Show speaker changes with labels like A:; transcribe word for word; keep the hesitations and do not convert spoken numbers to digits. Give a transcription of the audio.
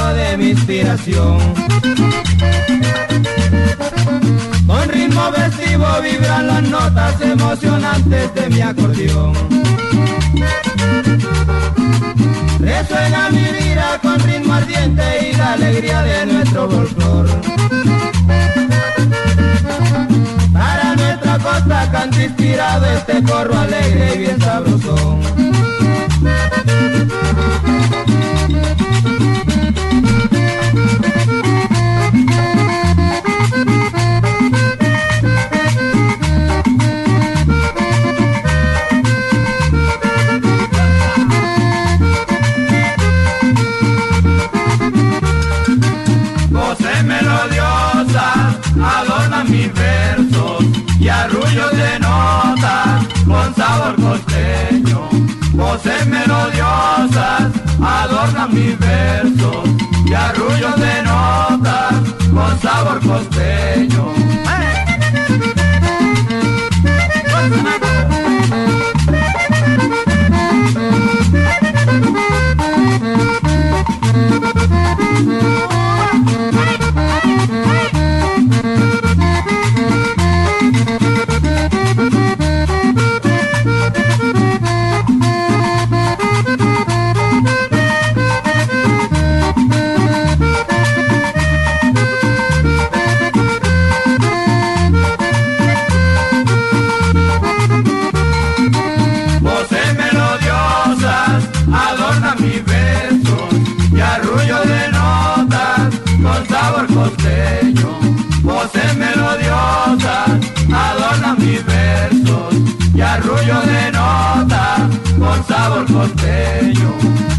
A: de mi inspiración. Con ritmo festivo vibran las notas emocionantes de mi acordeón. Resuena mi lira con ritmo ardiente y la alegría de nuestro folclor. Para nuestra costa canta inspirado este corro alegre y bien sabrosón. Voces melodiosas adornan mis versos y arrullos de notas con sabor costeño. Voces melodiosas adornan mis versos y arrullos de notas con sabor costeño. Voces melodiosas adornan mis versos y arrullo de notas con sabor costeño. Voces melodiosas adornan mis versos y arrullo de notas con sabor costeño.